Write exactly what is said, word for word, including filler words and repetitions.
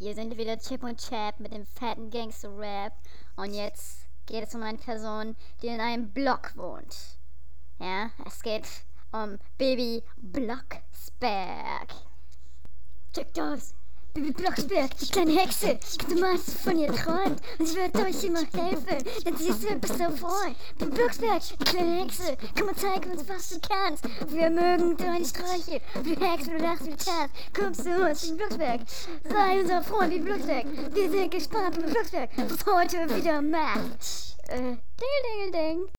Hier sind wieder Chip und Chap mit dem fetten Gangster-Rap. Und jetzt geht es um eine Person, die in einem Block wohnt. Ja, es geht um Baby Blocksberg. Check das! Baby Blocksberg, die kleine Hexe. Du meinst von ihr träumt und sie wird euch immer helfen, denn sie ist immer so Freund. Baby Blocksberg, die kleine Hexe, komm und zeig uns, was du kannst. Wir mögen deine Streiche, du hackst, du lachst, du tanzt. Kommst zu uns, Baby Blocksberg, sei unser Freund, Baby Blocksberg. Wir sind gespannt, Baby Blocksberg, was heute wieder macht. Äh, ding, ding, ding.